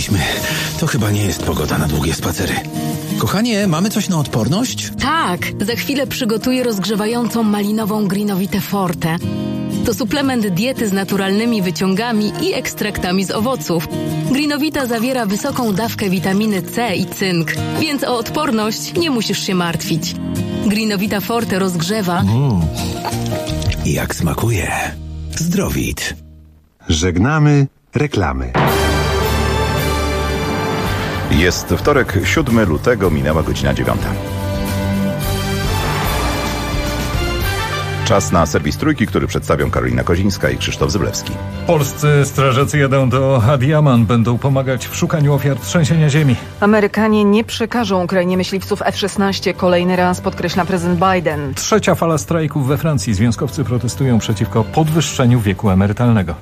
Chodźmy. To chyba nie jest pogoda na długie spacery. Kochanie, mamy coś na odporność? Tak, za chwilę przygotuję rozgrzewającą malinową Greenovitę Forte. To suplement diety z naturalnymi wyciągami i ekstraktami z owoców. Greenovita zawiera wysoką dawkę witaminy C i cynk, więc o odporność nie musisz się martwić. Greenovita Forte rozgrzewa. Jak smakuje. Zdrowit. Żegnamy reklamy. Jest wtorek, 7 lutego, minęła godzina 9. Czas na serwis Trójki, który przedstawią Karolina Kozińska i Krzysztof Zyblewski. Polscy strażacy jadą do Adiaman, będą pomagać w szukaniu ofiar trzęsienia ziemi. Amerykanie nie przekażą Ukrainie myśliwców F-16 kolejny raz, podkreśla prezydent Biden. Trzecia fala strajków we Francji. Związkowcy protestują przeciwko podwyższeniu wieku emerytalnego.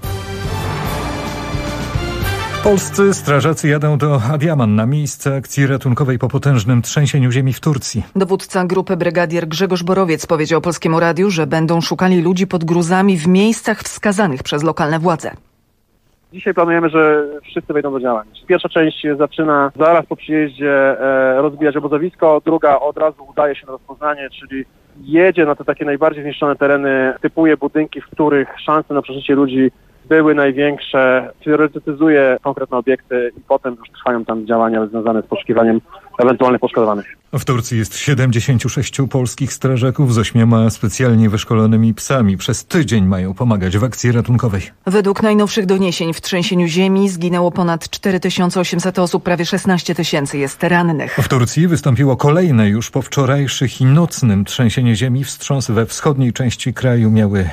Polscy strażacy jadą do Adiaman na miejsce akcji ratunkowej po potężnym trzęsieniu ziemi w Turcji. Dowódca grupy brygadier Grzegorz Borowiec powiedział Polskiemu Radiu, że będą szukali ludzi pod gruzami w miejscach wskazanych przez lokalne władze. Dzisiaj planujemy, że wszyscy wejdą do działań. Pierwsza część zaczyna zaraz po przyjeździe rozbijać obozowisko, druga od razu udaje się na rozpoznanie, czyli jedzie na te takie najbardziej zniszczone tereny, typuje budynki, w których szanse na przeżycie ludzi były największe, priorytetyzuje konkretne obiekty i potem już trwają tam działania związane z poszukiwaniem ewentualnych poszkodowanych. W Turcji jest 76 polskich strażaków z 8 specjalnie wyszkolonymi psami. Przez tydzień mają pomagać w akcji ratunkowej. Według najnowszych doniesień w trzęsieniu ziemi zginęło ponad 4800 osób, prawie 16 000 jest rannych. W Turcji wystąpiło kolejne już po wczorajszych i nocnym trzęsienie ziemi. Wstrząsy we wschodniej części kraju miały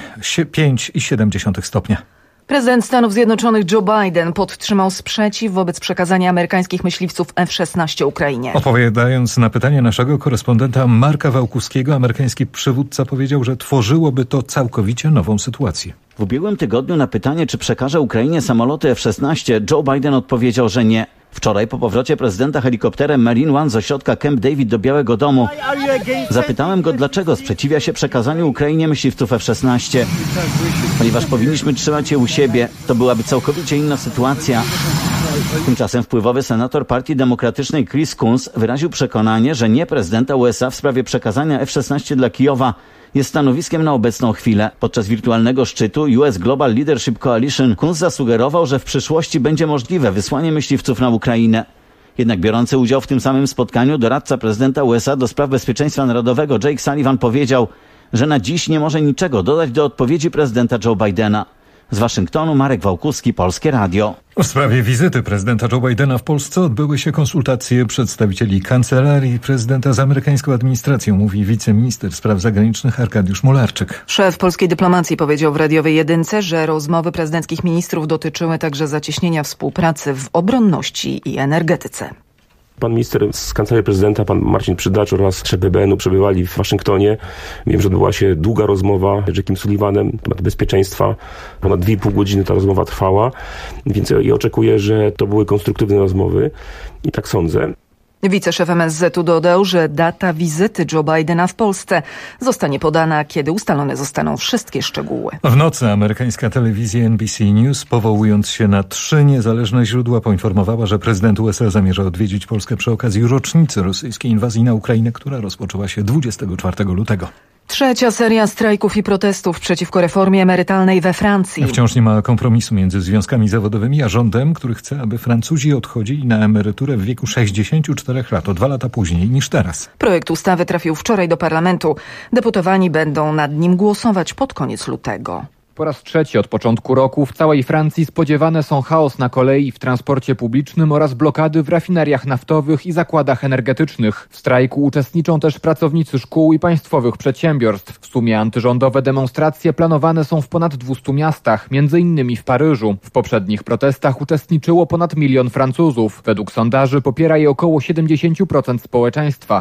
5,7 stopnia. Prezydent Stanów Zjednoczonych Joe Biden podtrzymał sprzeciw wobec przekazania amerykańskich myśliwców F-16 Ukrainie. Odpowiadając na pytanie naszego korespondenta Marka Wałkuskiego, amerykański przywódca powiedział, że tworzyłoby to całkowicie nową sytuację. W ubiegłym tygodniu na pytanie, czy przekaże Ukrainie samoloty F-16, Joe Biden odpowiedział, że nie. Wczoraj po powrocie prezydenta helikopterem Marine One z ośrodka Camp David do Białego Domu zapytałem go, dlaczego sprzeciwia się przekazaniu Ukrainie myśliwców F-16. Ponieważ powinniśmy trzymać je u siebie, to byłaby całkowicie inna sytuacja. Tymczasem wpływowy senator Partii Demokratycznej Chris Coons wyraził przekonanie, że nie prezydenta USA w sprawie przekazania F-16 dla Kijowa jest stanowiskiem na obecną chwilę. Podczas wirtualnego szczytu US Global Leadership Coalition Coons zasugerował, że w przyszłości będzie możliwe wysłanie myśliwców na Ukrainę. Jednak biorący udział w tym samym spotkaniu doradca prezydenta USA do spraw bezpieczeństwa narodowego Jake Sullivan powiedział, że na dziś nie może niczego dodać do odpowiedzi prezydenta Joe Bidena. Z Waszyngtonu Marek Wałkuski, Polskie Radio. W sprawie wizyty prezydenta Joe Bidena w Polsce odbyły się konsultacje przedstawicieli kancelarii prezydenta z amerykańską administracją, mówi wiceminister spraw zagranicznych Arkadiusz Mularczyk. Szef polskiej dyplomacji powiedział w radiowej Jedynce, że rozmowy prezydenckich ministrów dotyczyły także zacieśnienia współpracy w obronności i energetyce. Pan minister z Kancelarii Prezydenta, pan Marcin Przydacz oraz szef BBN-u przebywali w Waszyngtonie. Wiem, że odbyła się długa rozmowa z Jackiem Sullivanem na temat bezpieczeństwa. Ponad 2,5 godziny ta rozmowa trwała, więc ja oczekuję, że to były konstruktywne rozmowy i tak sądzę. Wiceszef MSZ-u dodał, że data wizyty Joe Bidena w Polsce zostanie podana, kiedy ustalone zostaną wszystkie szczegóły. W nocy amerykańska telewizja NBC News, powołując się na 3 niezależne źródła, poinformowała, że prezydent USA zamierza odwiedzić Polskę przy okazji rocznicy rosyjskiej inwazji na Ukrainę, która rozpoczęła się 24 lutego. Trzecia seria strajków i protestów przeciwko reformie emerytalnej we Francji. Wciąż nie ma kompromisu między związkami zawodowymi a rządem, który chce, aby Francuzi odchodzili na emeryturę w wieku 64 lat, o 2 lata później niż teraz. Projekt ustawy trafił wczoraj do parlamentu. Deputowani będą nad nim głosować pod koniec lutego. Po raz trzeci od początku roku w całej Francji spodziewane są chaos na kolei, w transporcie publicznym oraz blokady w rafineriach naftowych i zakładach energetycznych. W strajku uczestniczą też pracownicy szkół i państwowych przedsiębiorstw. W sumie antyrządowe demonstracje planowane są w ponad 200 miastach, m.in. w Paryżu. W poprzednich protestach uczestniczyło ponad 1 milion Francuzów. Według sondaży popiera je około 70% społeczeństwa.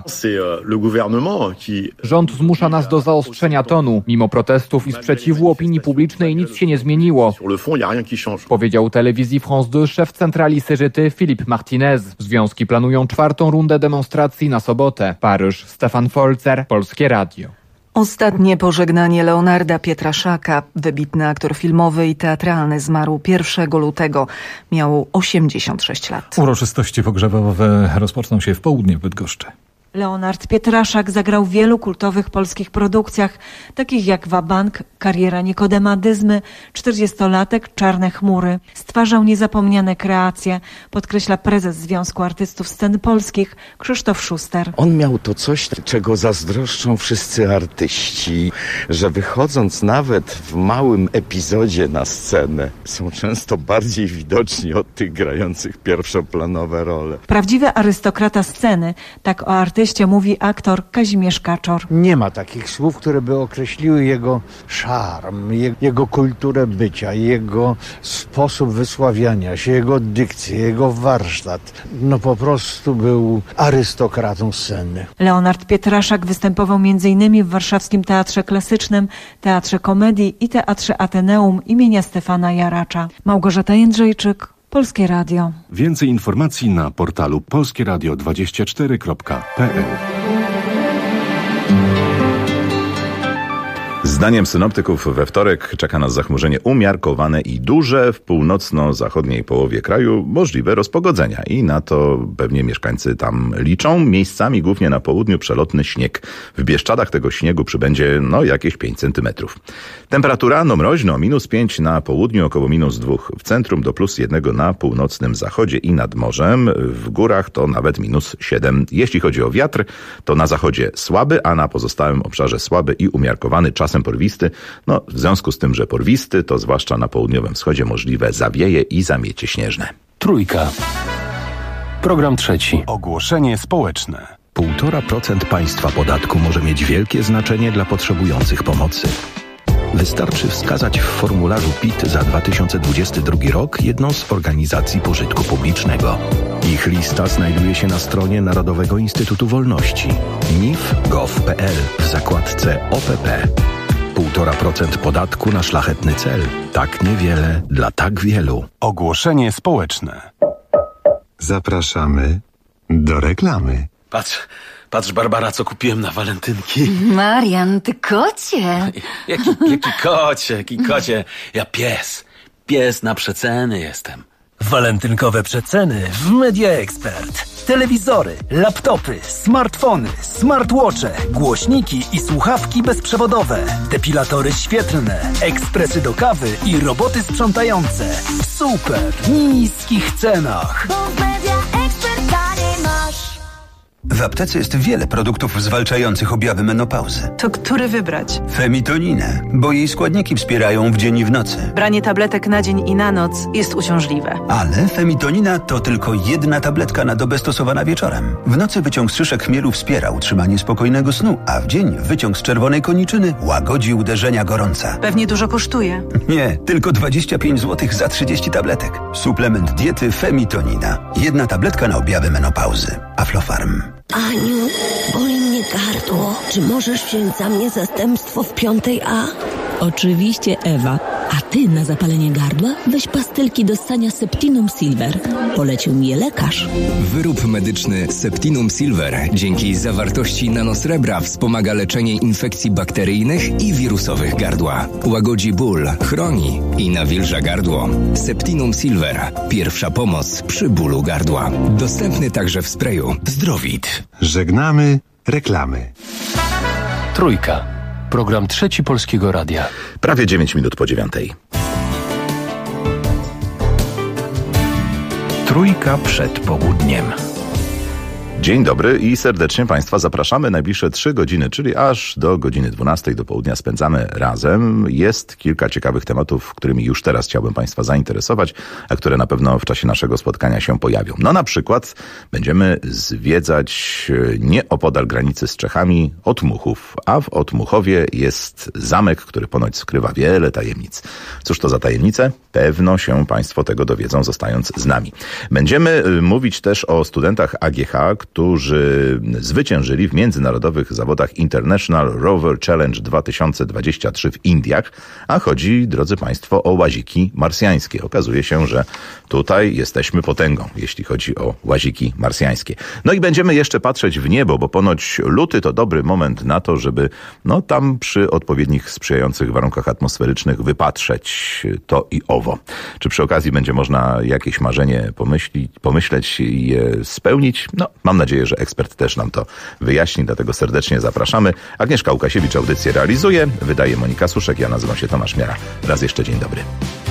Rząd zmusza nas do zaostrzenia tonu. Mimo protestów i sprzeciwu opinii publicznej nic się nie zmieniło, powiedział telewizji France 2 szef centrali CGT Philippe Martinez. Związki planują 4. rundę demonstracji na sobotę. Paryż, Stefan Folzer, Polskie Radio. Ostatnie pożegnanie Leonarda Pietraszaka, wybitny aktor filmowy i teatralny, zmarł 1 lutego. Miał 86 lat. Uroczystości pogrzebowe rozpoczną się w południe w Bydgoszczy. Leonard Pietraszak zagrał w wielu kultowych polskich produkcjach, takich jak Wabank, Kariera Nikodema Dyzmy, 40-latek, Czarne chmury. Stwarzał niezapomniane kreacje, podkreśla prezes Związku Artystów Scen Polskich Krzysztof Szuster. On miał to coś, czego zazdroszczą wszyscy artyści, że wychodząc nawet w małym epizodzie na scenę, są często bardziej widoczni od tych grających pierwszoplanowe role. Prawdziwy arystokrata sceny, tak o artyście mówi aktor Kazimierz Kaczor. Nie ma takich słów, które by określiły jego szarm, jego kulturę bycia, jego sposób wysławiania się, jego dykcję, jego warsztat. No po prostu był arystokratą sceny. Leonard Pietraszak występował m.in. w Warszawskim Teatrze Klasycznym, Teatrze Komedii i Teatrze Ateneum imienia Stefana Jaracza. Małgorzata Jędrzejczyk, Polskie Radio. Więcej informacji na portalu polskieradio24.pl. Zdaniem synoptyków we wtorek czeka nas zachmurzenie umiarkowane i duże, w północno-zachodniej połowie kraju możliwe rozpogodzenia i na to pewnie mieszkańcy tam liczą. Miejscami głównie na południu przelotny śnieg. W Bieszczadach tego śniegu przybędzie jakieś 5 centymetrów. Temperatura mroźno, -5 na południu, około -2 w centrum, do +1 na północnym zachodzie i nad morzem. W górach to nawet -7. Jeśli chodzi o wiatr, to na zachodzie słaby, a na pozostałym obszarze słaby i umiarkowany, czasem porwisty. W związku z tym, że porwisty, to zwłaszcza na południowym wschodzie możliwe zawieje i zamiecie śnieżne. Trójka. Program trzeci. Ogłoszenie społeczne. 1,5% państwa podatku może mieć wielkie znaczenie dla potrzebujących pomocy. Wystarczy wskazać w formularzu PIT za 2022 rok jedną z organizacji pożytku publicznego. Ich lista znajduje się na stronie Narodowego Instytutu Wolności nif.gov.pl w zakładce OPP. 1,5% podatku na szlachetny cel. Tak niewiele dla tak wielu. Ogłoszenie społeczne. Zapraszamy do reklamy. Patrz Barbara, co kupiłem na walentynki. Marian, ty kocie. Jaki kocie? Ja pies na przeceny jestem. Walentynkowe przeceny w Media Expert. Telewizory, laptopy, smartfony, smartwatche, głośniki i słuchawki bezprzewodowe, depilatory świetlne, ekspresy do kawy i roboty sprzątające w super niskich cenach. Bo w Media Expert taniej masz. W aptece jest wiele produktów zwalczających objawy menopauzy. To który wybrać? Femitoninę, bo jej składniki wspierają w dzień i w nocy. Branie tabletek na dzień i na noc jest uciążliwe. Ale femitonina to tylko jedna tabletka na dobę stosowana wieczorem. W nocy wyciąg z szyszek chmielu wspiera utrzymanie spokojnego snu, a w dzień wyciąg z czerwonej koniczyny łagodzi uderzenia gorąca. Pewnie dużo kosztuje. Nie, tylko 25 zł za 30 tabletek. Suplement diety Femitonina. Jedna tabletka na objawy menopauzy. Aflofarm. Aniu, boli mnie gardło. Czy możesz wziąć za mnie zastępstwo w 5A? Oczywiście, Ewa. A ty na zapalenie gardła weź pastylki do ssania Septinum Silver. Polecił mi je lekarz. Wyrób medyczny Septinum Silver dzięki zawartości nanosrebra wspomaga leczenie infekcji bakteryjnych i wirusowych gardła. Łagodzi ból, chroni i nawilża gardło. Septinum Silver. Pierwsza pomoc przy bólu gardła. Dostępny także w sprayu. Zdrowit. Żegnamy reklamy. Trójka. Program trzeci Polskiego Radia. Prawie 9 minut po 9:00. Trójka przed południem. Dzień dobry i serdecznie Państwa zapraszamy. Najbliższe 3 godziny, czyli aż do godziny 12 do południa spędzamy razem. Jest kilka ciekawych tematów, którymi już teraz chciałbym Państwa zainteresować, a które na pewno w czasie naszego spotkania się pojawią. Na przykład będziemy zwiedzać nieopodal granicy z Czechami Otmuchów, a w Otmuchowie jest zamek, który ponoć skrywa wiele tajemnic. Cóż to za tajemnice? Pewno się Państwo tego dowiedzą, zostając z nami. Będziemy mówić też o studentach AGH, którzy zwyciężyli w międzynarodowych zawodach International Rover Challenge 2023 w Indiach, a chodzi, drodzy Państwo, o łaziki marsjańskie. Okazuje się, że tutaj jesteśmy potęgą, jeśli chodzi o łaziki marsjańskie. No i będziemy jeszcze patrzeć w niebo, bo ponoć luty to dobry moment na to, żeby tam przy odpowiednich sprzyjających warunkach atmosferycznych wypatrzeć to i owo. Czy przy okazji będzie można jakieś marzenie pomyśleć i je spełnić? Mam nadzieję, że ekspert też nam to wyjaśni, dlatego serdecznie zapraszamy. Agnieszka Łukasiewicz audycję realizuje, wydaje Monika Suszek, ja nazywam się Tomasz Miara. Raz jeszcze dzień dobry.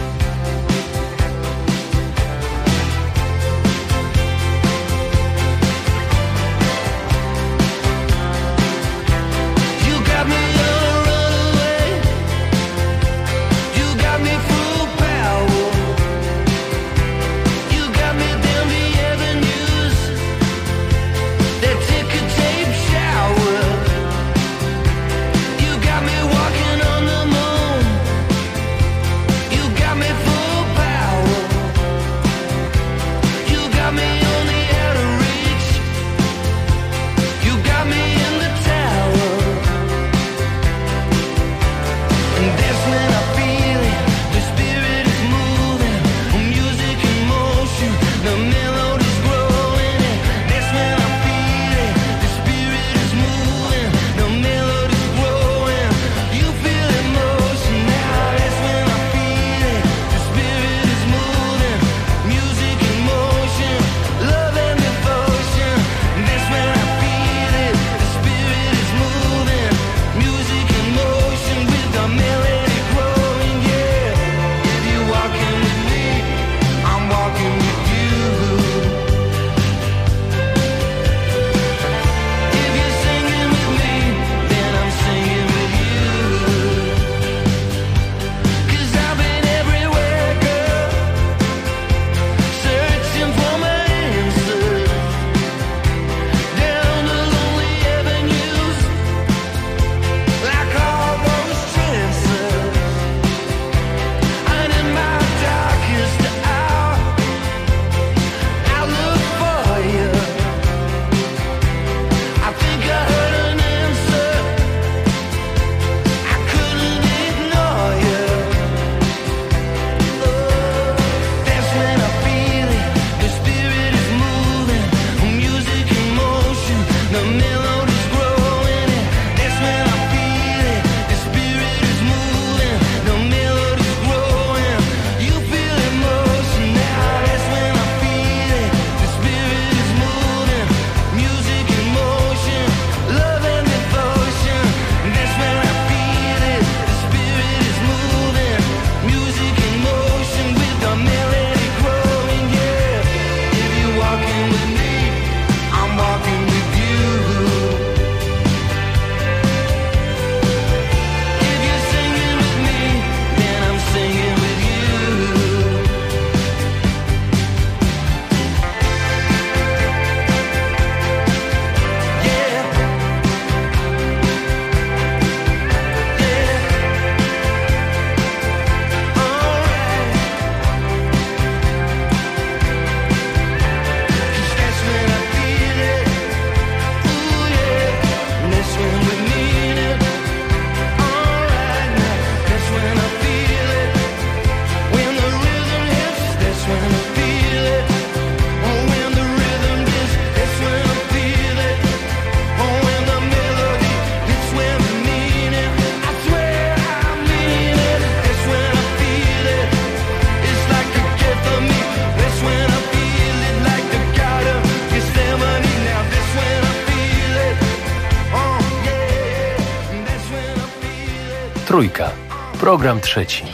Trójka. Program trzeci.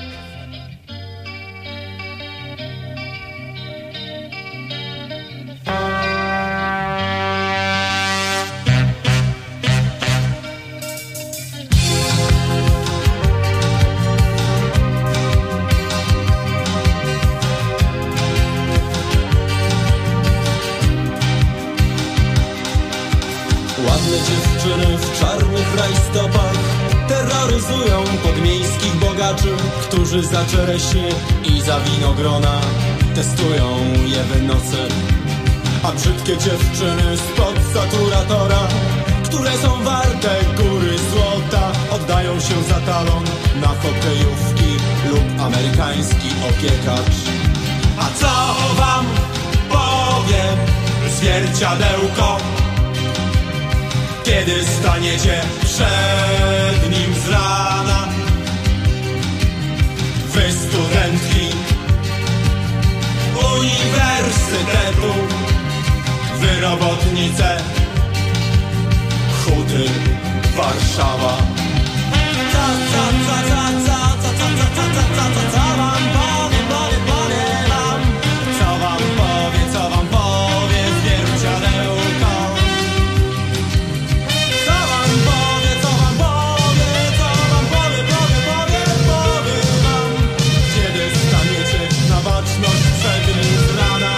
Ładne dziewczyny w czarnych rajstopach terroryzują podmiejskich bogaczy, którzy za czereśnie i za winogrona testują je w nocy. A brzydkie dziewczyny spod saturatora, które są warte góry złota, oddają się za talon na hokejówki lub amerykański opiekacz. A co wam powie zwierciadełko, kiedy staniecie przed nim z rana? Wy studentki uniwersytetu, wy robotnice Huty Warszawa. Co wam powie zwierciadełko? Co wam powie wam, kiedy staniecie na baczność przed nim z rana?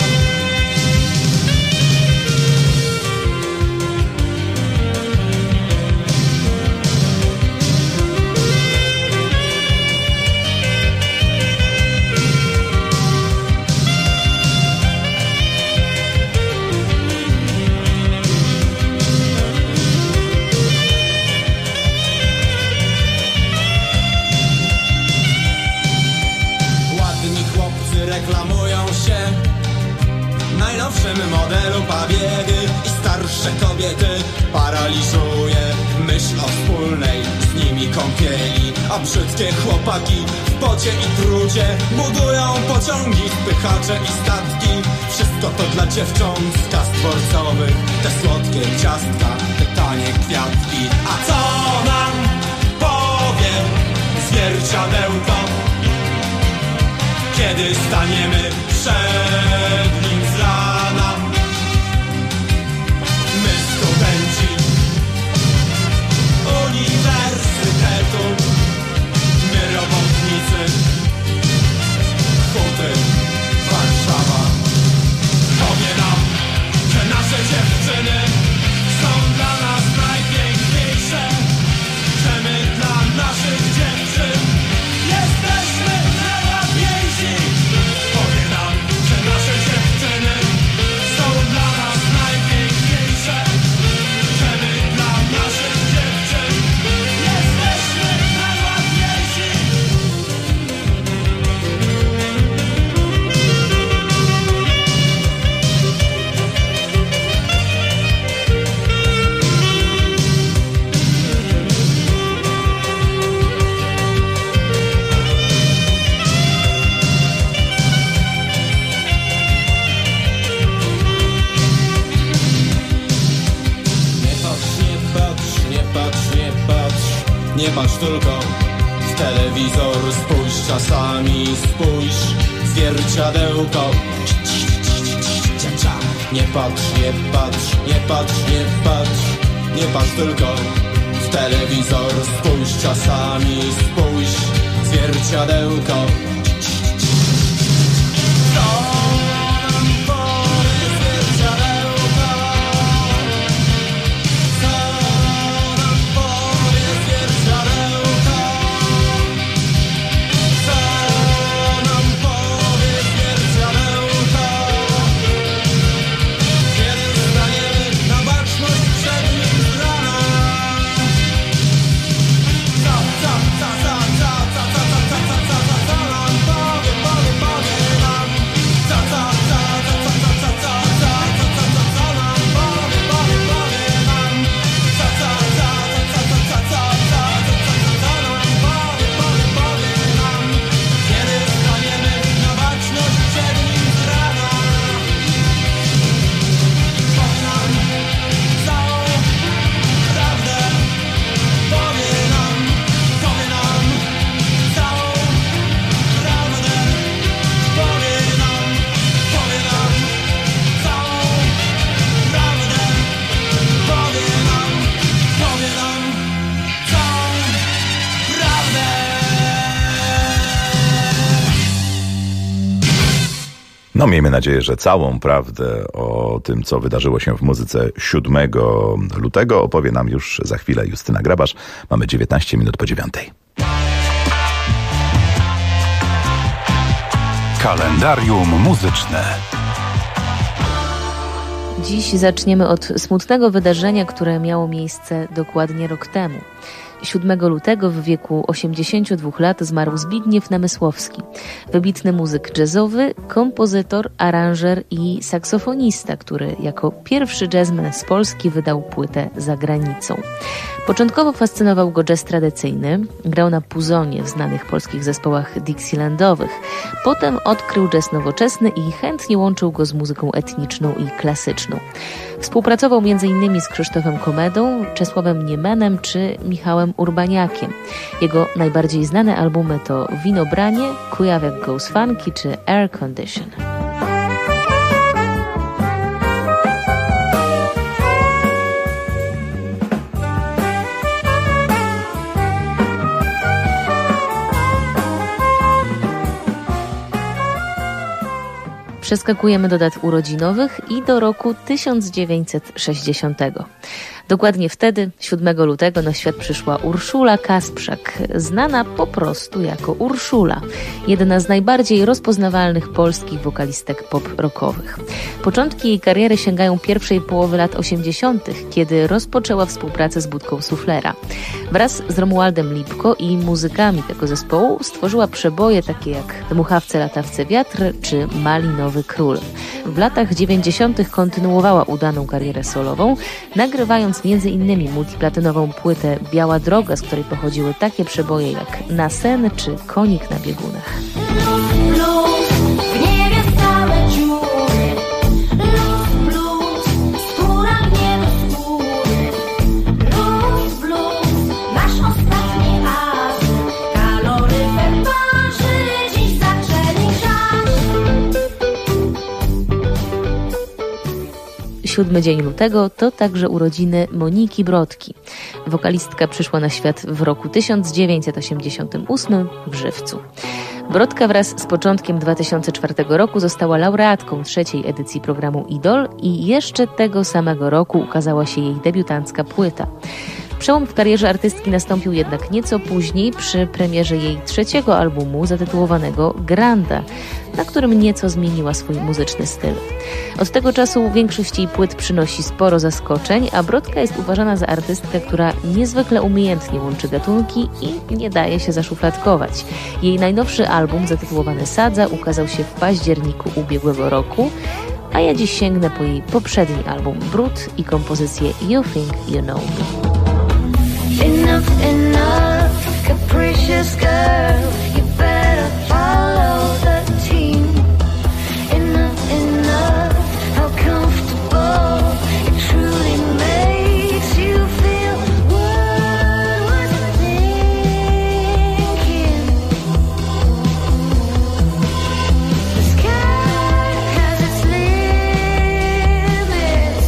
Reklamują się najnowszym modelu pabiedy i starsze kobiety paraliżuje myśl o wspólnej z nimi kąpieli. A brzydkie chłopaki w pocie i trudzie budują pociągi, spychacze i statki. Wszystko to dla dziewcząt z kas dworcowych, te słodkie ciastka, te tanie kwiatki. A co nam powie zwierciadełko, kiedy staniemy przed nim z rana? My studenci uniwersytetu, my robotnicy Huty Warszawa. Powie nam, że nasze dziewczyny są dla nas najpiękniejsze, że my dla naszych dziewczyn jesteśmy najładniejsi. Powie nam, że nasze dziewczyny są dla nas najpiękniejsze, że my dla naszych dziewczyn jesteśmy najładniejsi. Nie patrz tylko w telewizor, spójrz czasami, spójrz w zwierciadełko. Nie patrz, nie patrz, nie patrz, nie patrz, nie patrz tylko w telewizor, spójrz czasami, spójrz w zwierciadełko. No, miejmy nadzieję, że całą prawdę o tym, co wydarzyło się w muzyce 7 lutego opowie nam już za chwilę Justyna Grabasz. Mamy 19 minut po 9. Kalendarium muzyczne. Dziś zaczniemy od smutnego wydarzenia, które miało miejsce dokładnie rok temu. 7 lutego w wieku 82 lat zmarł Zbigniew Namysłowski, wybitny muzyk jazzowy, kompozytor, aranżer i saksofonista, który jako pierwszy jazzman z Polski wydał płytę za granicą. Początkowo fascynował go jazz tradycyjny, grał na puzonie w znanych polskich zespołach dixielandowych. Potem odkrył jazz nowoczesny i chętnie łączył go z muzyką etniczną i klasyczną. Współpracował m.in. z Krzysztofem Komedą, Czesławem Niemanem czy Michałem Urbaniakiem. Jego najbardziej znane albumy to Winobranie, Kujawiak Goes Funky czy Air Condition. Przeskakujemy do dat urodzinowych i do roku 1960. Dokładnie wtedy, 7 lutego, na świat przyszła Urszula Kasprzak, znana po prostu jako Urszula, jedna z najbardziej rozpoznawalnych polskich wokalistek pop-rockowych. Początki jej kariery sięgają pierwszej połowy lat 80., kiedy rozpoczęła współpracę z Budką Suflera. Wraz z Romualdem Lipko i muzykami tego zespołu stworzyła przeboje takie jak Dmuchawce, latawce, wiatr czy Malinowy Król. W latach 90. kontynuowała udaną karierę solową, nagrywając m.in. multiplatynową płytę Biała Droga, z której pochodziły takie przeboje jak Na sen czy Konik na biegunach. Siódmy dzień lutego to także urodziny Moniki Brodki. Wokalistka przyszła na świat w roku 1988 w Żywcu. Brodka wraz z początkiem 2004 roku została laureatką 3. edycji programu Idol i jeszcze tego samego roku ukazała się jej debiutancka płyta. Przełom w karierze artystki nastąpił jednak nieco później przy premierze jej 3. albumu zatytułowanego Granda, na którym nieco zmieniła swój muzyczny styl. Od tego czasu większość jej płyt przynosi sporo zaskoczeń, a Brodka jest uważana za artystkę, która niezwykle umiejętnie łączy gatunki i nie daje się zaszufladkować. Jej najnowszy album zatytułowany Sadza ukazał się w październiku ubiegłego roku, a ja dziś sięgnę po jej poprzedni album Brud i kompozycję You Think You Know Me. Enough, enough, capricious girl, you better follow the team. Enough, enough, how comfortable it truly makes you feel. What was I thinking? The sky has its limits.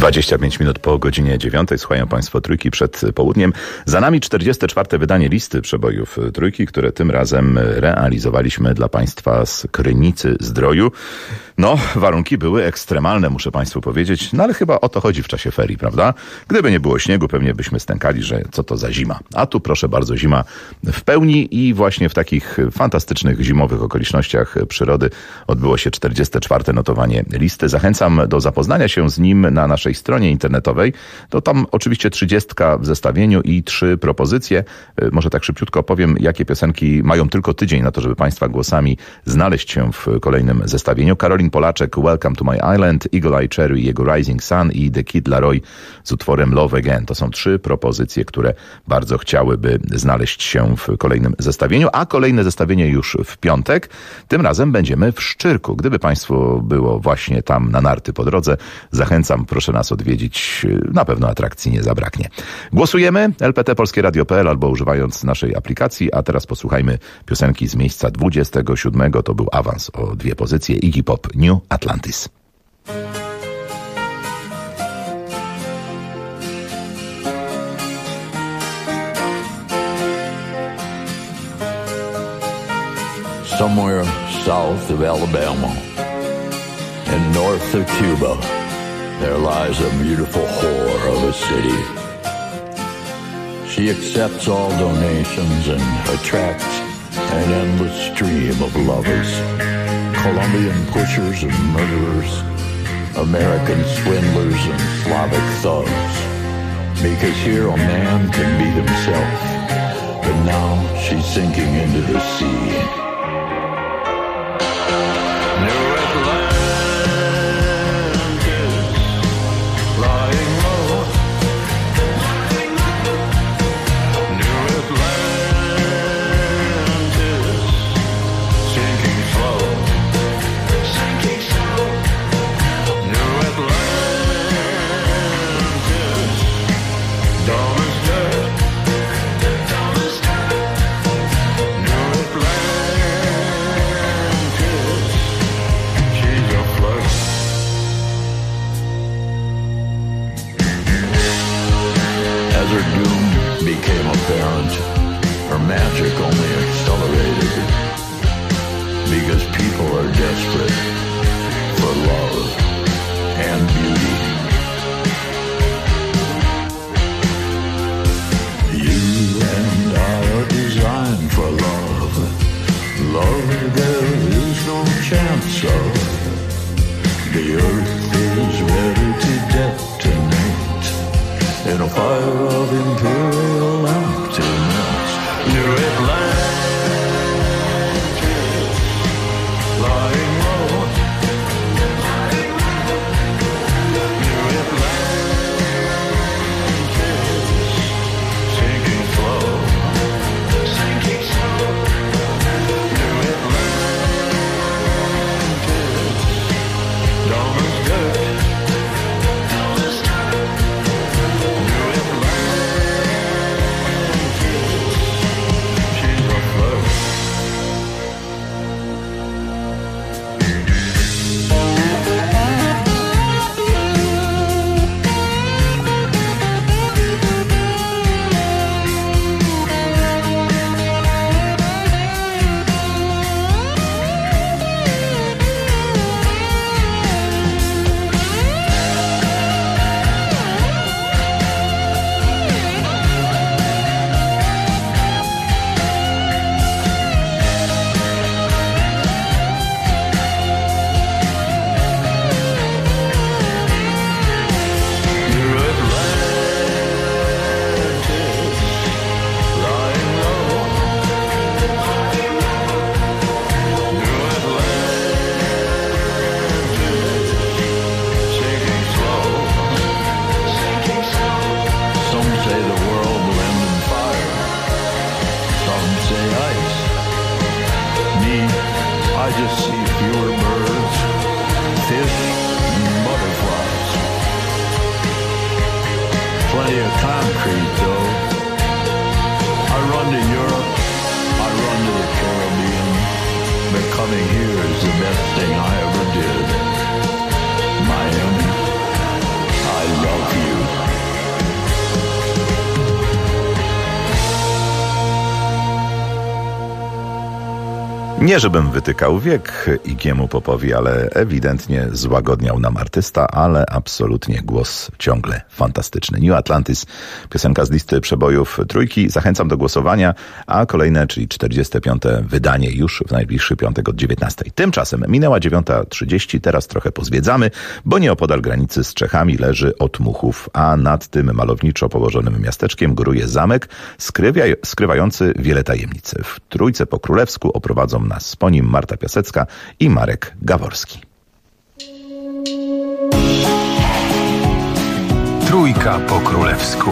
25 minut po godzinie 9. Słuchają Państwo Trójki przed południem. Za nami 44. wydanie listy przebojów Trójki, które tym razem realizowaliśmy dla Państwa z Krynicy Zdroju. No, warunki były ekstremalne, muszę Państwu powiedzieć, no ale chyba o to chodzi w czasie ferii, prawda? Gdyby nie było śniegu, pewnie byśmy stękali, że co to za zima. A tu proszę bardzo, zima w pełni i właśnie w takich fantastycznych zimowych okolicznościach przyrody odbyło się 44. notowanie listy. Zachęcam do zapoznania się z nim na naszej stronie internetowej. To tam oczywiście 30 w zestawieniu i 3 propozycje. Może tak szybciutko opowiem, jakie piosenki mają tylko tydzień na to, żeby Państwa głosami znaleźć się w kolejnym zestawieniu. Karolin Polaczek, Welcome to My Island, Eagle Eye Cherry, jego Rising Sun i The Kid Laroi z utworem Love Again. To są 3 propozycje, które bardzo chciałyby znaleźć się w kolejnym zestawieniu, a kolejne zestawienie już w piątek. Tym razem będziemy w Szczyrku. Gdyby Państwu było właśnie tam na narty po drodze, zachęcam, proszę nas odwiedzić. Na pewno atrakcji nie zabraknie. Głosujemy lptpolskieradio.pl albo używając naszej aplikacji, a teraz posłuchajmy piosenki z miejsca 27. To był awans o 2 pozycje. Iggy Pop, New Atlantis. Somewhere south of Alabama and north of Cuba, there lies a beautiful whore of a city. She accepts all donations and attracts an endless stream of lovers, Colombian pushers and murderers, American swindlers and Slavic thugs. Because here a man can be himself, but now she's sinking into the sea. Her magic only accelerated because people are desperate for love and beauty. You and I are designed for love. Love there is no chance of. The earth is ready to detonate in a fire of imperial emptiness. New Atlantis, lying low. New Atlantis, sinking slow. Sinking slow. New Atlantis, dumb as dirt. Dumb as dirt. New plenty of concrete, though. I run to Europe, I run to the Caribbean, but coming here is the best thing I ever did. Miami, I Nie żebym wytykał wiek Igiemu Popowi, ale ewidentnie złagodniał nam artysta, ale absolutnie głos ciągle fantastyczny. New Atlantis, piosenka z listy przebojów trójki. Zachęcam do głosowania, a kolejne, czyli 45. wydanie już w najbliższy piątek od 19. Tymczasem minęła 9:30, teraz trochę pozwiedzamy, bo nieopodal granicy z Czechami leży Otmuchów, a nad tym malowniczo położonym miasteczkiem góruje zamek skrywający wiele tajemnic. W Trójce po królewsku oprowadzą nas po nim Marta Piasecka i Marek Gaworski. Trójka po królewsku.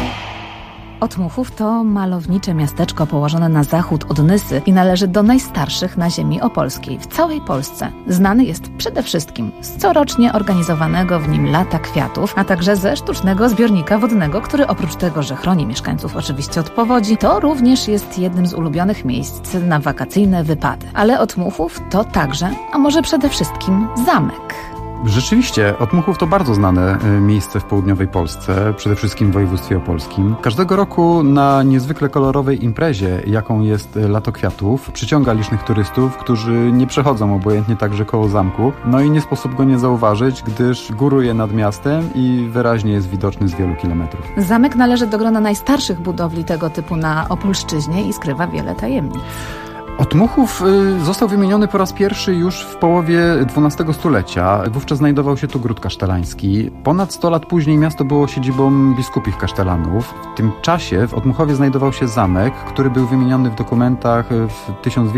Otmuchów to malownicze miasteczko położone na zachód od Nysy i należy do najstarszych na ziemi opolskiej w całej Polsce. Znany jest przede wszystkim z corocznie organizowanego w nim Lata Kwiatów, a także ze sztucznego zbiornika wodnego, który oprócz tego, że chroni mieszkańców oczywiście od powodzi, to również jest jednym z ulubionych miejsc na wakacyjne wypady. Ale Otmuchów to także, a może przede wszystkim zamek. Rzeczywiście, Otmuchów to bardzo znane miejsce w południowej Polsce, przede wszystkim w województwie opolskim. Każdego roku na niezwykle kolorowej imprezie, jaką jest Lato Kwiatów, przyciąga licznych turystów, którzy nie przechodzą obojętnie także koło zamku. No i nie sposób go nie zauważyć, gdyż góruje nad miastem i wyraźnie jest widoczny z wielu kilometrów. Zamek należy do grona najstarszych budowli tego typu na Opolszczyźnie i skrywa wiele tajemnic. Otmuchów został wymieniony po raz pierwszy już w połowie XII stulecia. Wówczas znajdował się tu gród kasztelański. Ponad 100 lat później miasto było siedzibą biskupich kasztelanów. W tym czasie w Otmuchowie znajdował się zamek, który był wymieniony w dokumentach w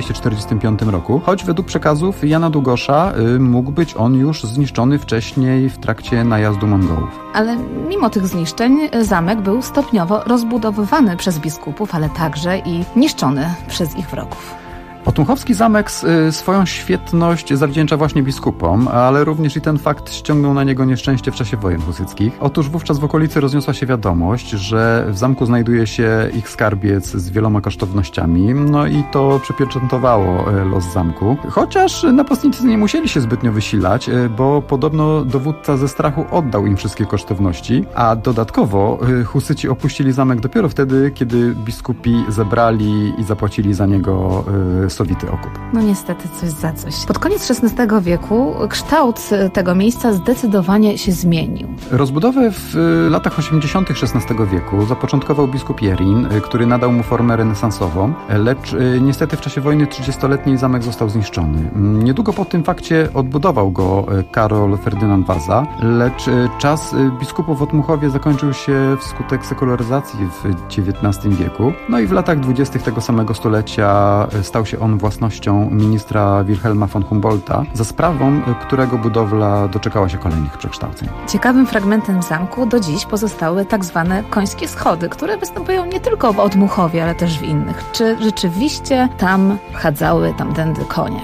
1245 roku, choć według przekazów Jana Długosza mógł być on już zniszczony wcześniej w trakcie najazdu Mongołów. Ale mimo tych zniszczeń zamek był stopniowo rozbudowywany przez biskupów, ale także i niszczony przez ich wrogów. Otmuchowski zamek swoją świetność zawdzięcza właśnie biskupom, ale również i ten fakt ściągnął na niego nieszczęście w czasie wojen husyckich. Otóż wówczas w okolicy rozniosła się wiadomość, że w zamku znajduje się ich skarbiec z wieloma kosztownościami, no i to przypieczętowało los zamku. Chociaż napastnicy nie musieli się zbytnio wysilać, bo podobno dowódca ze strachu oddał im wszystkie kosztowności, a dodatkowo Husyci opuścili zamek dopiero wtedy, kiedy biskupi zebrali i zapłacili za niego sowity okup. No niestety coś za coś. Pod koniec XVI wieku kształt tego miejsca zdecydowanie się zmienił. Rozbudowę w latach 80. XVI wieku zapoczątkował biskup Jerin, który nadał mu formę renesansową, lecz niestety w czasie wojny 30-letniej zamek został zniszczony. Niedługo po tym fakcie odbudował go Karol Ferdynand Waza, lecz czas biskupów w Otmuchowie zakończył się wskutek sekularyzacji w XIX wieku. No i w latach 20. tego samego stulecia stał się on własnością ministra Wilhelma von Humboldta, za sprawą którego budowla doczekała się kolejnych przekształceń. Ciekawym fragmentem zamku do dziś pozostały tak zwane końskie schody, które występują nie tylko w Otmuchowie, ale też w innych. Czy rzeczywiście tam chadzały tamtędy konie?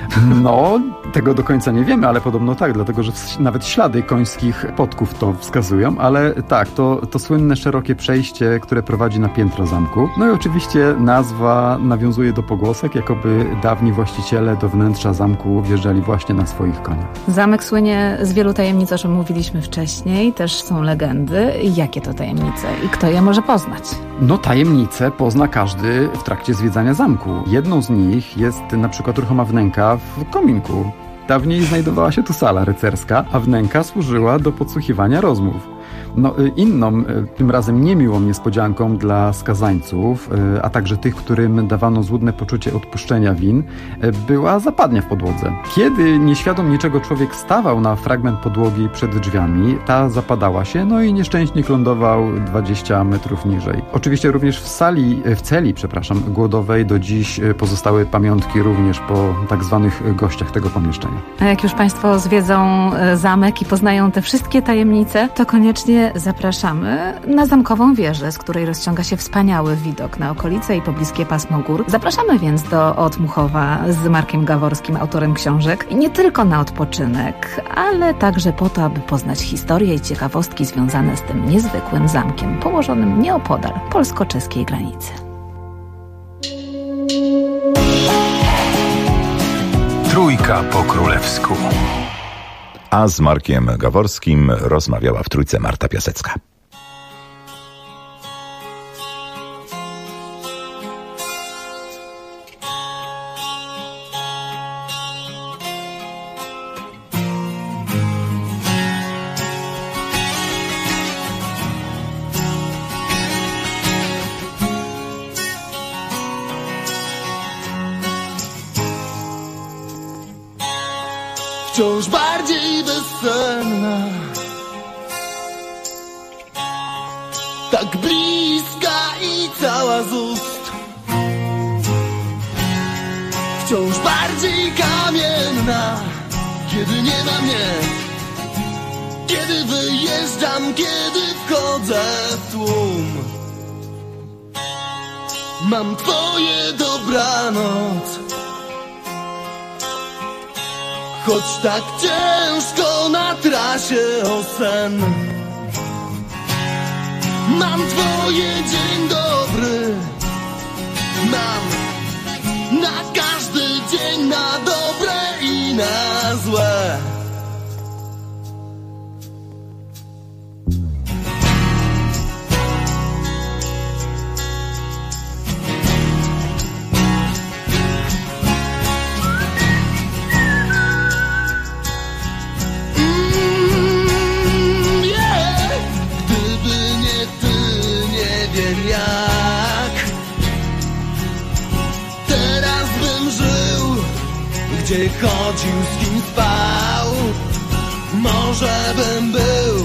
No, tego do końca nie wiemy, ale podobno tak, dlatego że nawet ślady końskich podków to wskazują, ale tak, to słynne szerokie przejście, które prowadzi na piętro zamku. No i oczywiście nazwa nawiązuje do pogłosek, jakoby dawni właściciele do wnętrza zamku wjeżdżali właśnie na swoich koniach. Zamek słynie z wielu tajemnic, o czym mówiliśmy wcześniej, też są legendy. Jakie to tajemnice i kto je może poznać? No, tajemnice pozna każdy w trakcie zwiedzania zamku. Jedną z nich jest na przykład ruchoma wnęka w kominku. Dawniej znajdowała się tu sala rycerska, a wnęka służyła do podsłuchiwania rozmów. No, inną, tym razem niemiłą niespodzianką dla skazańców, a także tych, którym dawano złudne poczucie odpuszczenia win, była zapadnia w podłodze. Kiedy nieświadom niczego człowiek stawał na fragment podłogi przed drzwiami, ta zapadała się, no i nieszczęśnik lądował 20 metrów niżej. Oczywiście również w celi głodowej do dziś pozostały pamiątki również po tak zwanych gościach tego pomieszczenia. A jak już Państwo zwiedzą zamek i poznają te wszystkie tajemnice, to koniecznie zapraszamy na zamkową wieżę, z której rozciąga się wspaniały widok na okolice i pobliskie pasmo gór. Zapraszamy więc do Otmuchowa z Markiem Gaworskim, autorem książek. I nie tylko na odpoczynek, ale także po to, aby poznać historię i ciekawostki związane z tym niezwykłym zamkiem, położonym nieopodal polsko-czeskiej granicy. Trójka po królewsku. A z Markiem Gaworskim rozmawiała w Trójce Marta Piasecka. wciąż bardziej bezsenna, tak bliska i cała z ust, wciąż bardziej kamienna, kiedy nie ma mnie, kiedy wyjeżdżam, kiedy wchodzę w tłum. Mam twoje dobranoc, choć tak ciężko na trasie o sen. Mam twoje dzień dobry, mam na każdy dzień, na dobre i na złe. Gdzie chodził, z kim spał, może bym był,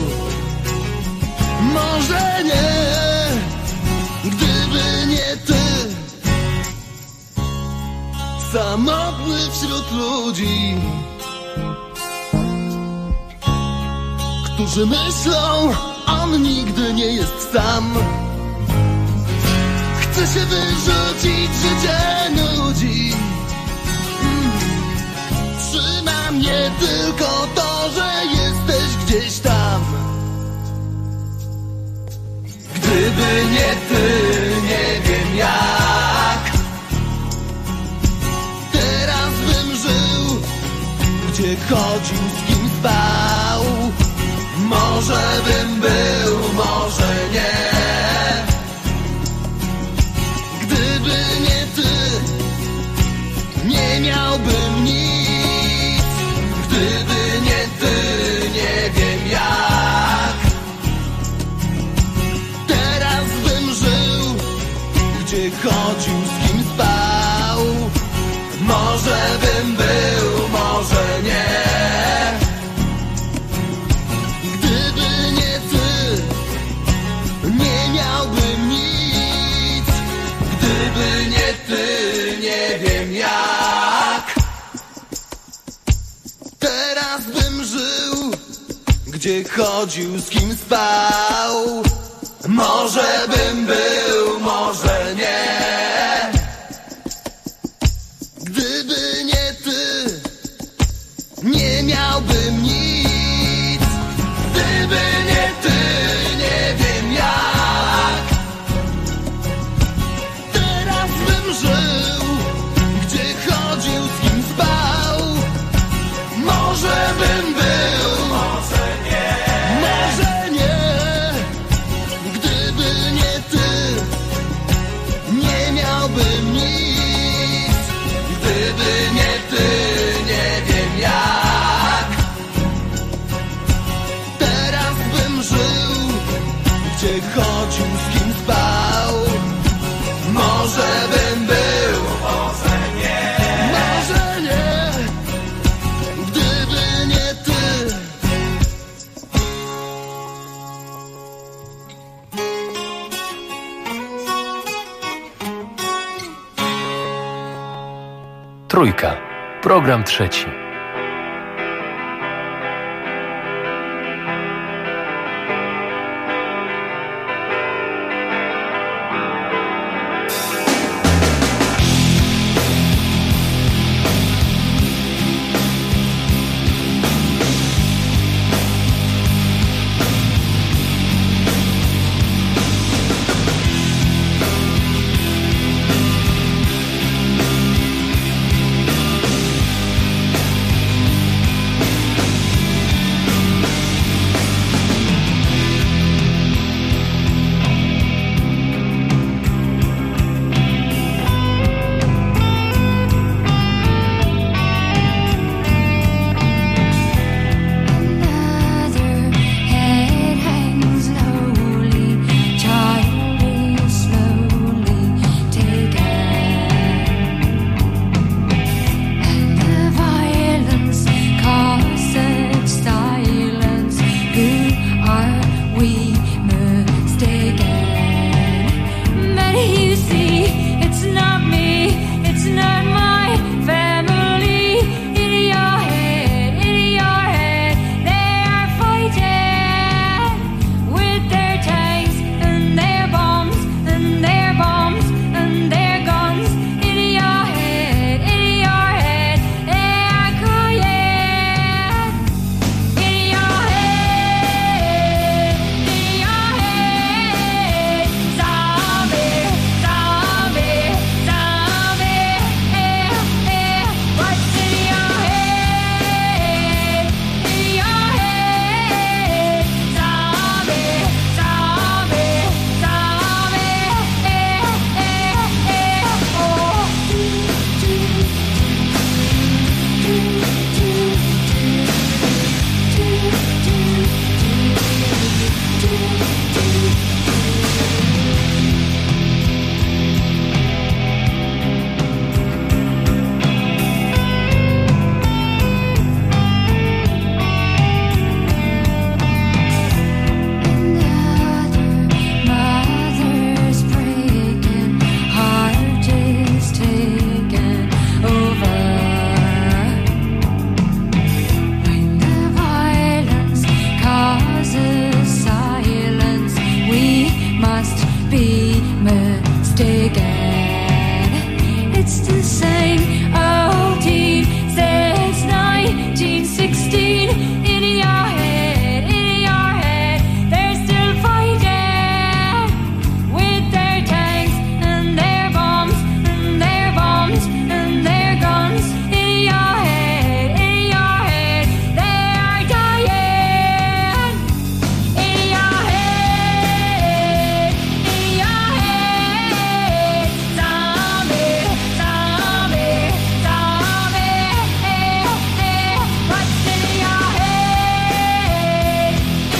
może nie, gdyby nie ty. Samotny wśród ludzi, którzy myślą, on nigdy nie jest sam. Chce się wyrzucić, życie nudzi. Trzyma mnie tylko to, że jesteś gdzieś tam. Gdyby nie ty, nie wiem jak teraz bym żył, gdzie chodził, z kim spał. Może bym był, może nie. Gdyby nie ty, nie miałbym nic. Gdyby nie ty, nie wiem jak teraz bym żył, gdzie chodził, z kim spał. Może bym był, może nie. Gdyby nie ty, nie miałbym nic. Gdyby nie ty, nie wiem jak teraz bym żył, gdzie chodził, z kim spał. Może bym był, może nie. Gdyby nie ty, nie miałbym nic. Gdyby nie ty, nie wiem jak teraz bym żył, gdzie chodził, z kim spał. Może bym był, może nie, może nie. Gdyby nie ty, nie miałbym nic. Gdyby nie ty, nie wiem jak teraz bym żył, gdzie chodził, z kim spał. Może bym był, może nie, może nie. Gdyby nie ty. Trójka. Program trzeci. stay again. It's the same old team since 1916. In your head, they're still fighting with their tanks and their bombs and their bombs and their guns. In your head, they are dying. In your head, zombie, zombie, zombie. What's in your head?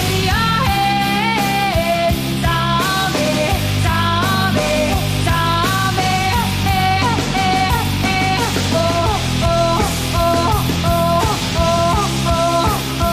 Zombie, zombie, zombie. Oh, oh, oh, oh, oh, oh,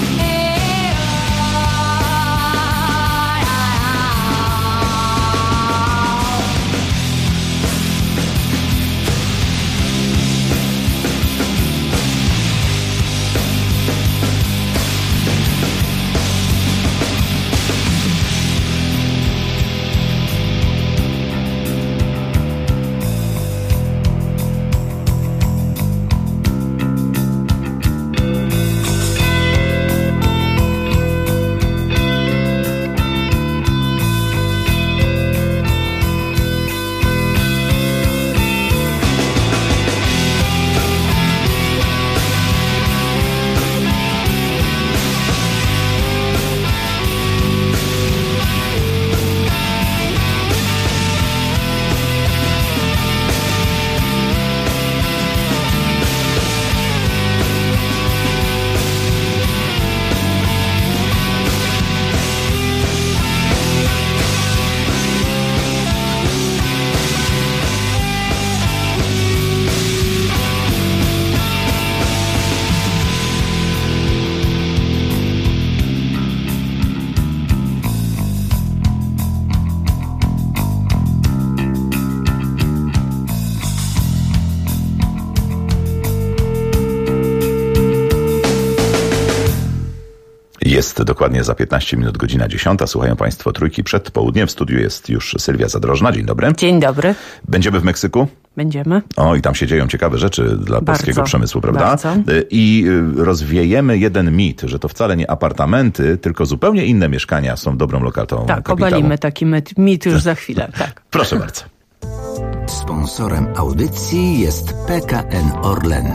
Jest dokładnie za 15 minut, godzina 10. Słuchają Państwo Trójki przed południem. W studiu jest już Sylwia Zadrożna. Dzień dobry. Dzień dobry. Będziemy w Meksyku? Będziemy. O, i tam się dzieją ciekawe rzeczy dla polskiego przemysłu, prawda? Bardzo. I rozwiejemy jeden mit, że to wcale nie apartamenty, tylko zupełnie inne mieszkania są dobrą lokatą kapitału. Obalimy taki mit już za chwilę. Tak. Proszę bardzo. Sponsorem audycji jest PKN Orlen.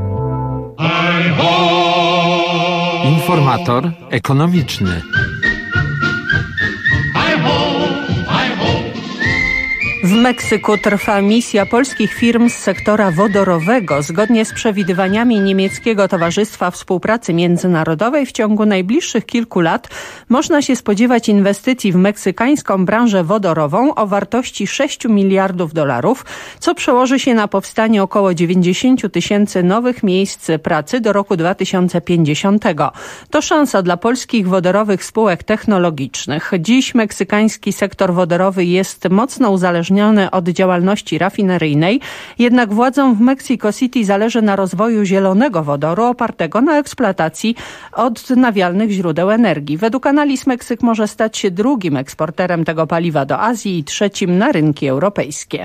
Informator ekonomiczny. W Meksyku trwa misja polskich firm z sektora wodorowego. Zgodnie z przewidywaniami niemieckiego Towarzystwa Współpracy Międzynarodowej w ciągu najbliższych kilku lat można się spodziewać inwestycji w meksykańską branżę wodorową o wartości $6 miliardów, co przełoży się na powstanie około 90 000 nowych miejsc pracy do roku 2050. To szansa dla polskich wodorowych spółek technologicznych. Dziś meksykański sektor wodorowy jest mocno uzależniony od działalności rafineryjnej, jednak władzom w Mexico City zależy na rozwoju zielonego wodoru opartego na eksploatacji odnawialnych źródeł energii. Według analiz Meksyk może stać się drugim eksporterem tego paliwa do Azji i trzecim na rynki europejskie.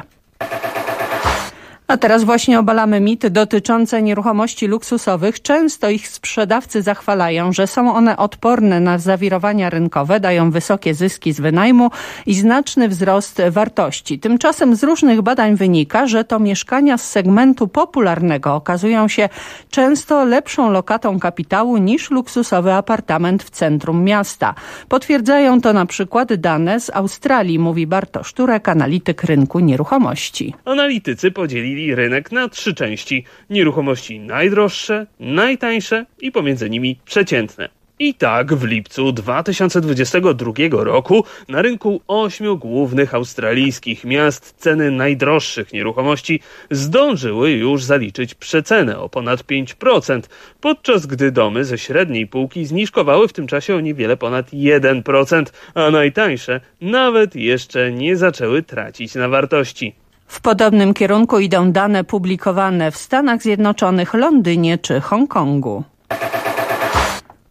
A teraz właśnie obalamy mity dotyczące nieruchomości luksusowych. Często ich sprzedawcy zachwalają, że są one odporne na zawirowania rynkowe, dają wysokie zyski z wynajmu i znaczny wzrost wartości. Tymczasem z różnych badań wynika, że to mieszkania z segmentu popularnego okazują się często lepszą lokatą kapitału niż luksusowy apartament w centrum miasta. Potwierdzają to na przykład dane z Australii, mówi Bartosz Turek, analityk rynku nieruchomości. Analitycy podzielili rynek na 3 części. Nieruchomości najdroższe, najtańsze i pomiędzy nimi przeciętne. I tak w lipcu 2022 roku na rynku 8 głównych australijskich miast ceny najdroższych nieruchomości zdążyły już zaliczyć przecenę o ponad 5%, podczas gdy domy ze średniej półki zniżkowały w tym czasie o niewiele ponad 1%, a najtańsze nawet jeszcze nie zaczęły tracić na wartości. W podobnym kierunku idą dane publikowane w Stanach Zjednoczonych, Londynie czy Hongkongu.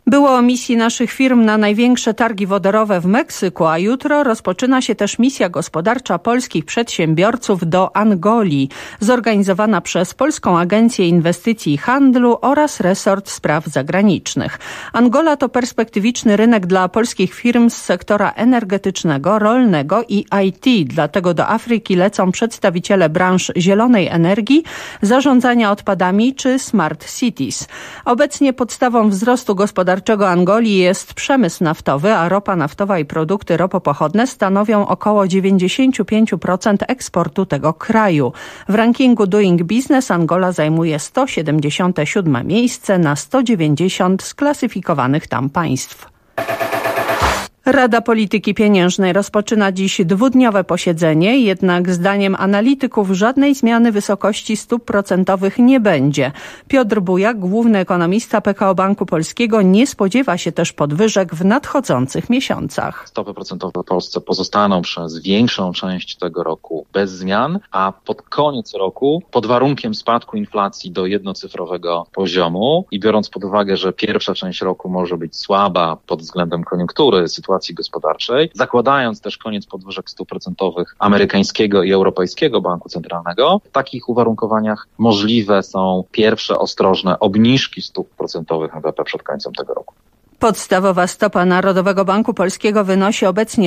Było o misji naszych firm na największe targi wodorowe w Meksyku, a jutro rozpoczyna się też misja gospodarcza polskich przedsiębiorców do Angolii, zorganizowana przez Polską Agencję Inwestycji i Handlu oraz Resort Spraw Zagranicznych. Angola to perspektywiczny rynek dla polskich firm z sektora energetycznego, rolnego i IT. Dlatego do Afryki lecą przedstawiciele branż zielonej energii, zarządzania odpadami czy smart cities. Obecnie podstawą wzrostu gospodarczego Angolii jest przemysł naftowy, a ropa naftowa i produkty ropopochodne stanowią około 95% eksportu tego kraju. W rankingu Doing Business Angola zajmuje 177 miejsce na 190 sklasyfikowanych tam państw. Rada Polityki Pieniężnej rozpoczyna dziś dwudniowe posiedzenie, jednak zdaniem analityków żadnej zmiany wysokości stóp procentowych nie będzie. Piotr Bujak, główny ekonomista PKO Banku Polskiego, nie spodziewa się też podwyżek w nadchodzących miesiącach. Stopy procentowe w Polsce pozostaną przez większą część tego roku bez zmian, a pod koniec roku, pod warunkiem spadku inflacji do jednocyfrowego poziomu i biorąc pod uwagę, że pierwsza część roku może być słaba pod względem koniunktury, sytuacji gospodarczej, zakładając też koniec podwyżek stóp procentowych amerykańskiego i europejskiego banku centralnego, w takich uwarunkowaniach możliwe są pierwsze ostrożne obniżki stóp procentowych NBP przed końcem tego roku. Podstawowa stopa Narodowego Banku Polskiego wynosi obecnie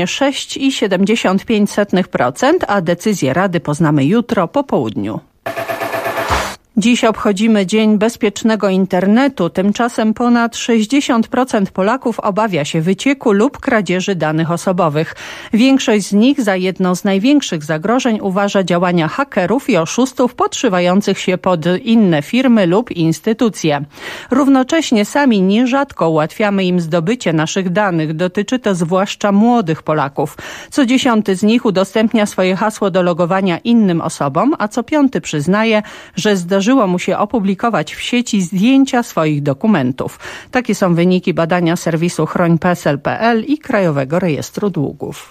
6,75%, a decyzję Rady poznamy jutro po południu. Dziś obchodzimy Dzień Bezpiecznego Internetu. Tymczasem ponad 60% Polaków obawia się wycieku lub kradzieży danych osobowych. Większość z nich za jedno z największych zagrożeń uważa działania hakerów i oszustów podszywających się pod inne firmy lub instytucje. Równocześnie sami nierzadko ułatwiamy im zdobycie naszych danych. Dotyczy to zwłaszcza młodych Polaków. Co 10 z nich udostępnia swoje hasło do logowania innym osobom, a co 5 przyznaje, że zdarzyło mu się opublikować w sieci zdjęcia swoich dokumentów. Takie są wyniki badania serwisu chroń.psl.pl i Krajowego Rejestru Długów.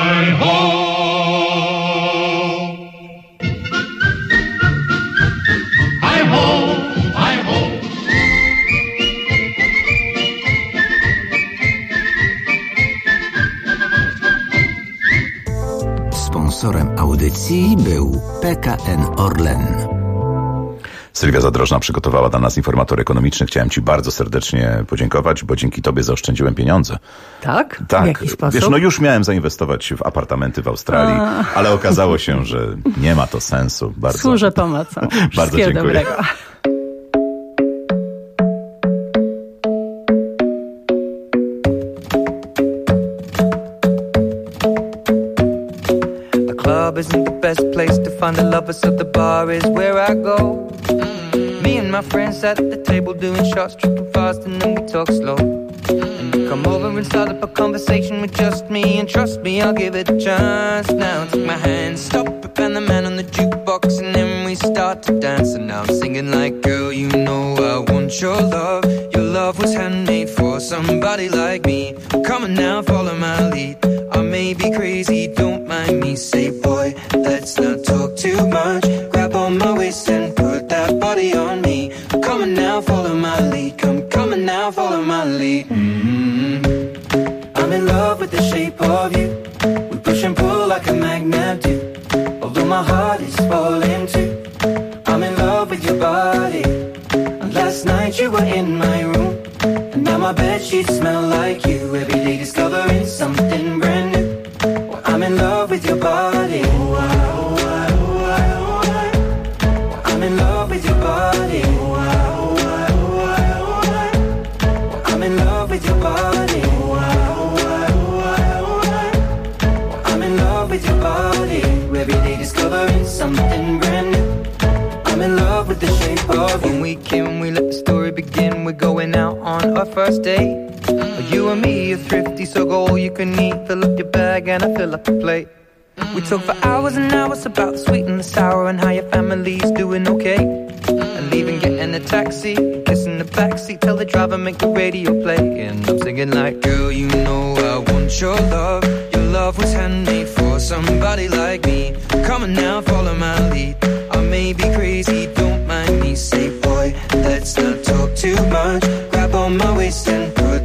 Sponsorem audycji był PKN Orlen. Sylwia Zadrożna przygotowała dla nas informator ekonomiczny. Chciałem Ci bardzo serdecznie podziękować, bo dzięki Tobie zaoszczędziłem pieniądze. Tak? Tak. W jaki sposób? Wiesz, już miałem zainwestować w apartamenty w Australii, ale okazało się, że nie ma to sensu. Bardzo. Służę pomocą. Bardzo dziękuję. Dobrego. Isn't the best place to find a lover, so the bar is where I go. Me and my friends at the table doing shots, tripping fast, and then we talk slow. And you come over and start up a conversation with just me, and trust me, I'll give it a chance. Now take my hand, stop it, and the man on the jukebox, and then we start to dance. And now I'm singing like, girl, you know I want your love. Your love was handmade for somebody like me. Come on now, follow my lead. I may be crazy, don't mind me. Say, boy, let's not talk too much. Grab on my waist and put that body on me. Come on now, follow my lead. Come on now, follow my lead. I'm in love with the shape of you. We push and pull like a magnet do. Although my heart is falling too. I'm in love with your body. And last night you were in my room. And now my bedsheets smell like you. Every day discovering something brand new. Well, I'm in love with your body. I'm in love with your body. I'm in love with your body. I'm in love with your body. Every day discovering something brand new. I'm in love with the shape of you. When we came, we let the story begin. We're going out on our first date. You and me are thrifty, so go all you can eat. Fill up your bag and I fill up the plate. We talk for hours and hours about the sweet and the sour and how your family's doing okay. And leaving, getting a taxi, kissing the backseat, tell the driver make the radio play. And I'm singing like, girl, you know I want your love. Your love was handmade for somebody like me. Come on now, follow my lead. I may be crazy, don't mind me. Say, boy, let's not talk too much. Grab on my waist and put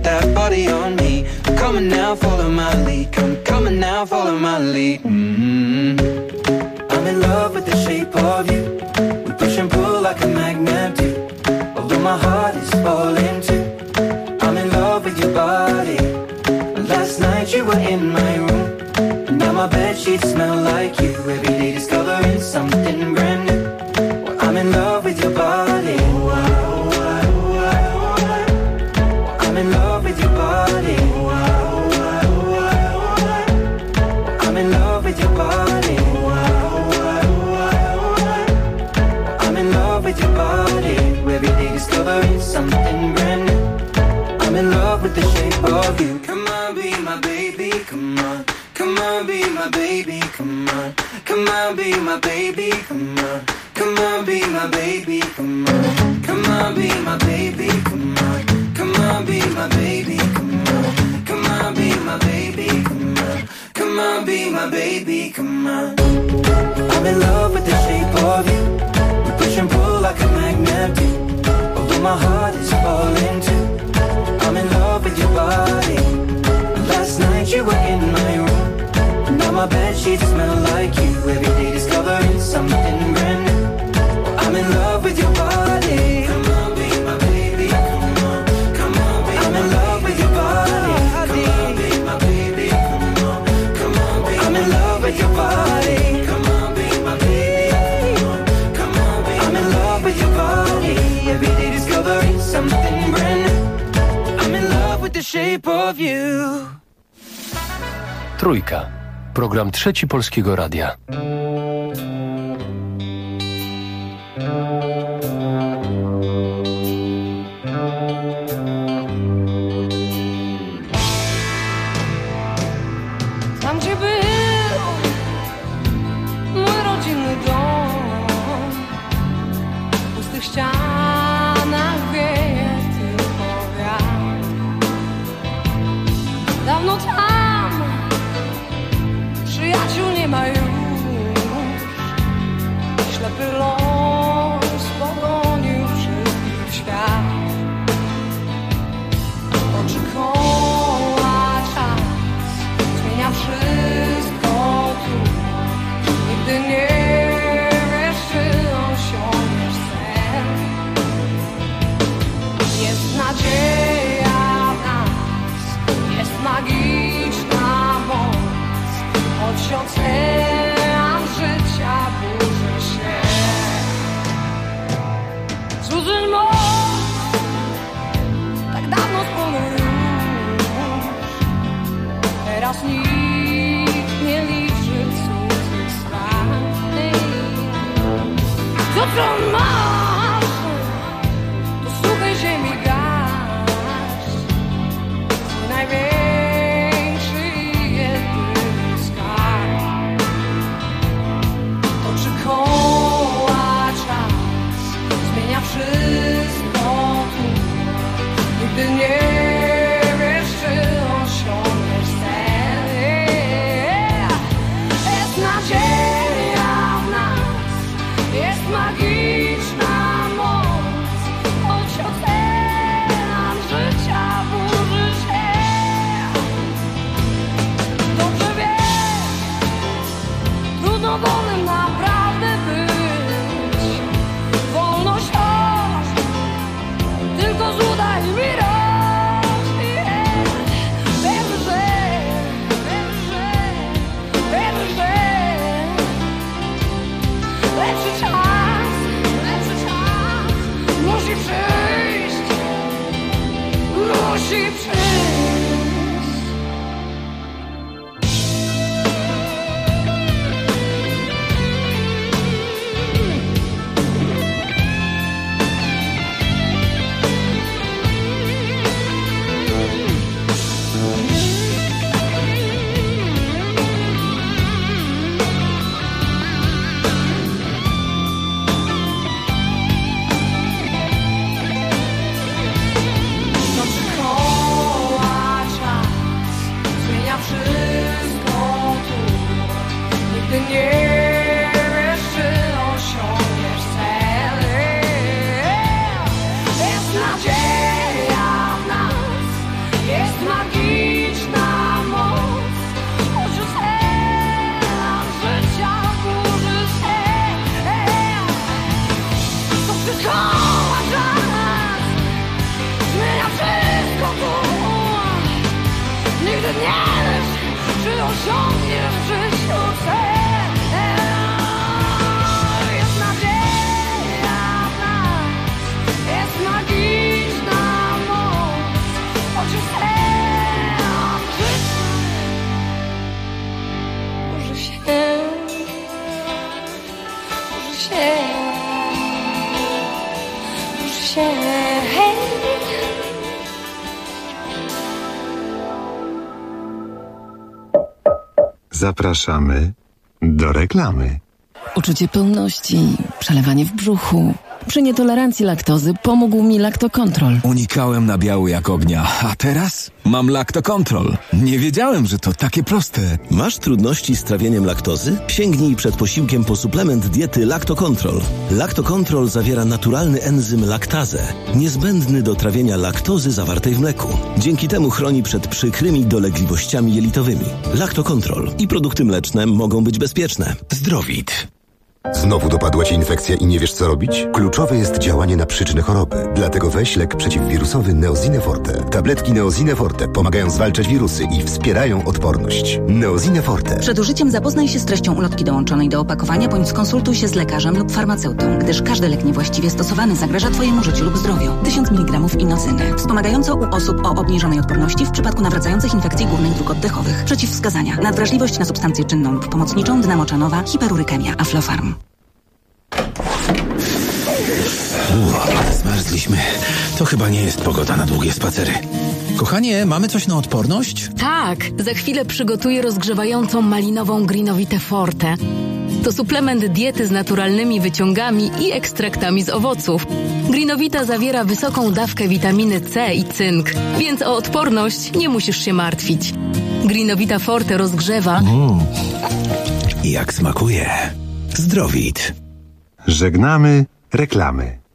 now, follow my lead. Come coming now, follow my lead. I'm in love with the shape of you. We push and pull like a magnet do. Although my heart is falling too. I'm in love with your body. Last night you were in my room. And now my bedsheets smell like you. Every day discovering something brand new. Well, I'm in love with your body. I'm in love with your body. I'm in love with your body. I'm in love with your body. Every day discovering something brand new. I'm in love with the shape of you. Come on, be my baby, come on. Come on, be my baby, come on. Come on, be my baby, come on. Come on, be my baby, come on. Come on, be my baby, come on. Come on, be my baby, come on. Come on, be my baby, come on. Come on, be my baby, come on. I'm in love with the shape of you. We push and pull like a magnet do. Although my heart is falling too. I'm in love with your body. Last night you were in my room. Now my bedsheets smell like you. Every day discovering something brand new. I'm in love with your body. Come on, be my baby. Come on, come on, be I'm in love with your body. Come on, be my baby. Come on, come on, be I'm in love with your body. Come on, be my baby. Come on, be I'm in love with your body. Every day discovering something brand new. I'm in love with the shape of you. Trójka. Program Trzeci Polskiego Radia. Tam gdzie był mój rodzinny dom, w pustych ścianach wieje tylko wiatr. Dawno tam przyjaciół nie ma już. Ślepy los pogonił wszystkich w świat. Oczy koła czas zmienia wszystko tu. Nigdy nie wiesz, czy osiągniesz cel. Jest nadzieja w nas, jest magiczna moc. Choć ocean życia burzy się. Cudzy most, tak dawno spłonął już. Teraz nikt nie liczy cudzych strat. To co masz, to suchej ziemi gasz. Twój największy i jedyny skarb. Toczy koła czas, zmienia wszystko tu. Nigdy nie wiesz, czy osiągniesz cel. Jest nadzieja w nas, jest magiczna moc. Choć ocean życia burzy się. Dobrze wiesz, trudno wolnym naprawdę być. Wolność to tylko złudaj mi rośnie. Wiem, że lepszy czas musi przyjść. Musi przyjść. Zapraszamy do reklamy. Uczucie pełności, przelewanie w brzuchu. Przy nietolerancji laktozy pomógł mi Lactocontrol. Unikałem nabiału jak ognia, a teraz mam Lactocontrol. Nie wiedziałem, że to takie proste. Masz trudności z trawieniem laktozy? Sięgnij przed posiłkiem po suplement diety Lactocontrol. Lactocontrol zawiera naturalny enzym laktazę, niezbędny do trawienia laktozy zawartej w mleku. Dzięki temu chroni przed przykrymi dolegliwościami jelitowymi. Lactocontrol i produkty mleczne mogą być bezpieczne. Zdrowit. Znowu dopadła Cię infekcja i nie wiesz, co robić? Kluczowe jest działanie na przyczynę choroby. Dlatego weź lek przeciwwirusowy Neosine Forte. Tabletki Neosine Forte pomagają zwalczać wirusy i wspierają odporność. Neosine Forte. Przed użyciem zapoznaj się z treścią ulotki dołączonej do opakowania, bądź skonsultuj się z lekarzem lub farmaceutą, gdyż każdy lek niewłaściwie stosowany zagraża Twojemu życiu lub zdrowiu. 1000 mg inozyny. Wspomagająco u osób o obniżonej odporności w przypadku nawracających infekcji górnych dróg oddechowych. Przeciwwskazania. Nadwrażliwość na substancję czynną lub pomocniczą, dynamo-czanowa, hiperurykemia, Aflofarm. Zmarzliśmy. To chyba nie jest pogoda na długie spacery. Kochanie, mamy coś na odporność? Tak, za chwilę przygotuję rozgrzewającą malinową Greenovitę Forte. To suplement diety z naturalnymi wyciągami i ekstraktami z owoców. Greenovita zawiera wysoką dawkę witaminy C i cynk, więc o odporność nie musisz się martwić. Greenovita Forte rozgrzewa. Jak smakuje. Zdrowit. Żegnamy reklamy.